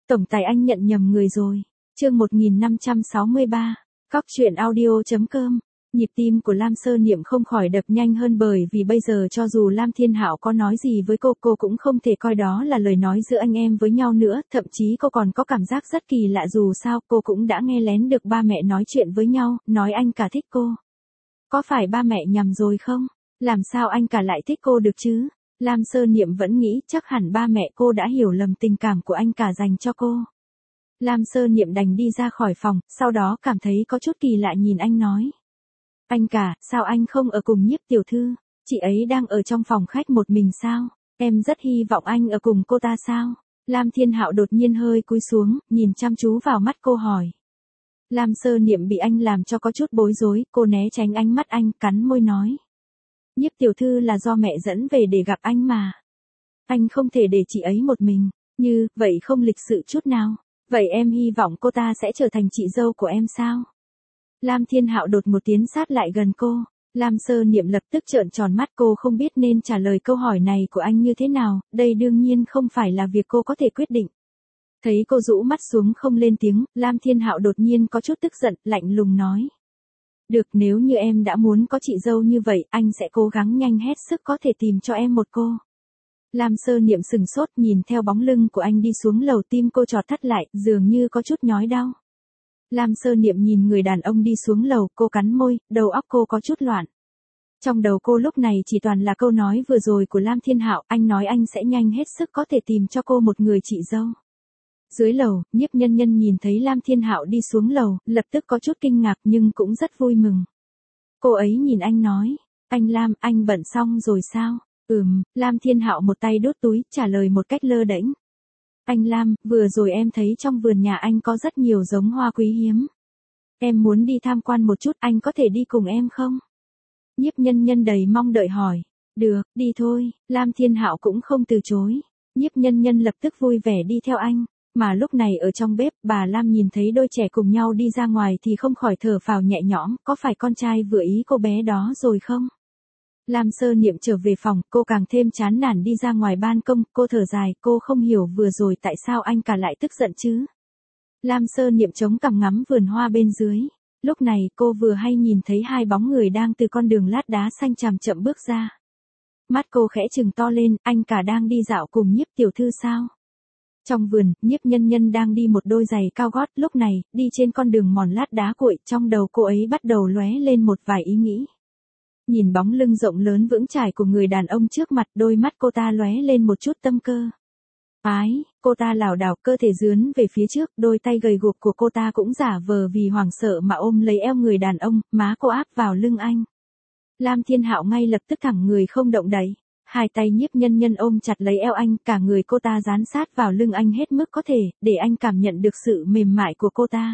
Tổng tài anh nhận nhầm người rồi. Chương 1563. Cóc truyện audio.com. Nhịp tim của Lam Sơ Niệm không khỏi đập nhanh hơn bởi vì bây giờ cho dù Lam Thiên Hạo có nói gì với cô cũng không thể coi đó là lời nói giữa anh em với nhau nữa, thậm chí cô còn có cảm giác rất kỳ lạ dù sao cô cũng đã nghe lén được ba mẹ nói chuyện với nhau, nói anh cả thích cô. Có phải ba mẹ nhầm rồi không? Làm sao anh cả lại thích cô được chứ? Lam Sơ Niệm vẫn nghĩ chắc hẳn ba mẹ cô đã hiểu lầm tình cảm của anh cả dành cho cô. Lam Sơ Niệm đành đi ra khỏi phòng, sau đó cảm thấy có chút kỳ lạ nhìn anh nói. Anh cả, sao anh không ở cùng Nhiếp tiểu thư? Chị ấy đang ở trong phòng khách một mình sao? Em rất hy vọng anh ở cùng cô ta sao? Lam Thiên Hạo đột nhiên hơi cúi xuống, nhìn chăm chú vào mắt cô hỏi. Lam Sơ Niệm bị anh làm cho có chút bối rối, cô né tránh ánh mắt anh, cắn môi nói. Nhiếp tiểu thư là do mẹ dẫn về để gặp anh mà. Anh không thể để chị ấy một mình, như vậy không lịch sự chút nào. Vậy em hy vọng cô ta sẽ trở thành chị dâu của em sao? Lam Thiên Hạo đột một tiến sát lại gần cô. Lam Sơ Niệm lập tức trợn tròn mắt, cô không biết nên trả lời câu hỏi này của anh như thế nào, đây đương nhiên không phải là việc cô có thể quyết định. Thấy cô rũ mắt xuống không lên tiếng, Lam Thiên Hạo đột nhiên có chút tức giận, lạnh lùng nói. Được, nếu như em đã muốn có chị dâu như vậy, anh sẽ cố gắng nhanh hết sức có thể tìm cho em một cô. Lam Sơ Niệm sừng sốt nhìn theo bóng lưng của anh đi xuống lầu, tim cô chọt thắt lại, dường như có chút nhói đau. Lam Sơ Niệm nhìn người đàn ông đi xuống lầu, cô cắn môi, đầu óc cô có chút loạn. Trong đầu cô lúc này chỉ toàn là câu nói vừa rồi của Lam Thiên Hạo, anh nói anh sẽ nhanh hết sức có thể tìm cho cô một người chị dâu. Dưới lầu, Nhiếp Nhân Nhân nhìn thấy Lam Thiên Hạo đi xuống lầu, lập tức có chút kinh ngạc nhưng cũng rất vui mừng. Cô ấy nhìn anh nói, anh Lam, anh bận xong rồi sao? Lam Thiên Hạo một tay đút túi, trả lời một cách lơ đễnh. Anh Lam, vừa rồi em thấy trong vườn nhà anh có rất nhiều giống hoa quý hiếm. Em muốn đi tham quan một chút, anh có thể đi cùng em không? Nhiếp Nhân Nhân đầy mong đợi hỏi. Được, đi thôi. Lam Thiên Hạo cũng không từ chối. Nhiếp Nhân Nhân lập tức vui vẻ đi theo anh. Mà lúc này ở trong bếp, bà Lam nhìn thấy đôi trẻ cùng nhau đi ra ngoài thì không khỏi thở phào nhẹ nhõm, có phải con trai vừa ý cô bé đó rồi không? Lam Sơ Niệm trở về phòng, cô càng thêm chán nản đi ra ngoài ban công, cô thở dài, cô không hiểu vừa rồi tại sao anh cả lại tức giận chứ. Lam Sơ Niệm chống cằm ngắm vườn hoa bên dưới. Lúc này cô vừa hay nhìn thấy hai bóng người đang từ con đường lát đá xanh chậm chậm bước ra. Mắt cô khẽ trừng to lên, anh cả đang đi dạo cùng Nhiếp tiểu thư sao? Trong vườn, Nhiếp Nhân Nhân đang đi một đôi giày cao gót, lúc này, đi trên con đường mòn lát đá cuội, trong đầu cô ấy bắt đầu lóe lên một vài ý nghĩ. Nhìn bóng lưng rộng lớn vững chãi của người đàn ông trước mặt, đôi mắt cô ta lóe lên một chút tâm cơ. Cô ta lảo đảo, cơ thể dướn về phía trước, đôi tay gầy guộc của cô ta cũng giả vờ vì hoảng sợ mà ôm lấy eo người đàn ông, má cô áp vào lưng anh. Lam Thiên Hạo ngay lập tức thẳng người không động đậy. Hai tay Nhiếp Nhân Nhân ôm chặt lấy eo anh, cả người cô ta dán sát vào lưng anh hết mức có thể, để anh cảm nhận được sự mềm mại của cô ta.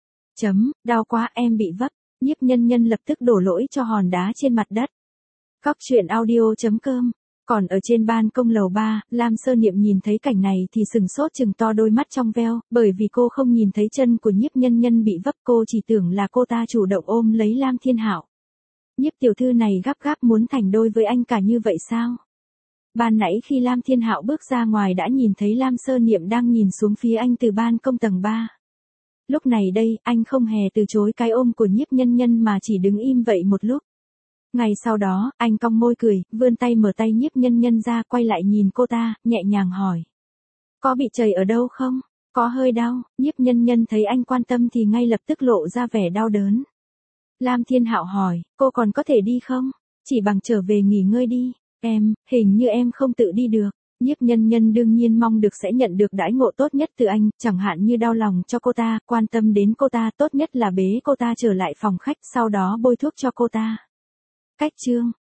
Đau quá, em bị vấp. Nhiếp Nhân Nhân lập tức đổ lỗi cho hòn đá trên mặt đất. Cóc truyện audio.com. Còn ở trên ban công lầu 3, Lam Sơ Niệm nhìn thấy cảnh này thì sừng sốt trừng to đôi mắt trong veo, bởi vì cô không nhìn thấy chân của Nhiếp Nhân Nhân bị vấp, cô chỉ tưởng là cô ta chủ động ôm lấy Lam Thiên Hạo. Nhiếp tiểu thư này gấp gáp muốn thành đôi với anh cả như vậy sao? Ban nãy khi Lam Thiên Hạo bước ra ngoài đã nhìn thấy Lam Sơ Niệm đang nhìn xuống phía anh từ ban công tầng 3. Lúc này đây, anh không hề từ chối cái ôm của Nhiếp Nhân Nhân mà chỉ đứng im vậy một lúc. Ngay sau đó, anh cong môi cười, vươn tay mở tay Nhiếp Nhân Nhân ra, quay lại nhìn cô ta, nhẹ nhàng hỏi. Có bị trầy ở đâu không? Có hơi đau. Nhiếp Nhân Nhân thấy anh quan tâm thì ngay lập tức lộ ra vẻ đau đớn. Lam Thiên Hạo hỏi, cô còn có thể đi không? Chỉ bằng trở về nghỉ ngơi đi. Hình như em không tự đi được. Nhiếp Nhân Nhân đương nhiên mong được sẽ nhận được đãi ngộ tốt nhất từ anh, chẳng hạn như đau lòng cho cô ta, quan tâm đến cô ta, tốt nhất là bế cô ta trở lại phòng khách, sau đó bôi thuốc cho cô ta. Cách chương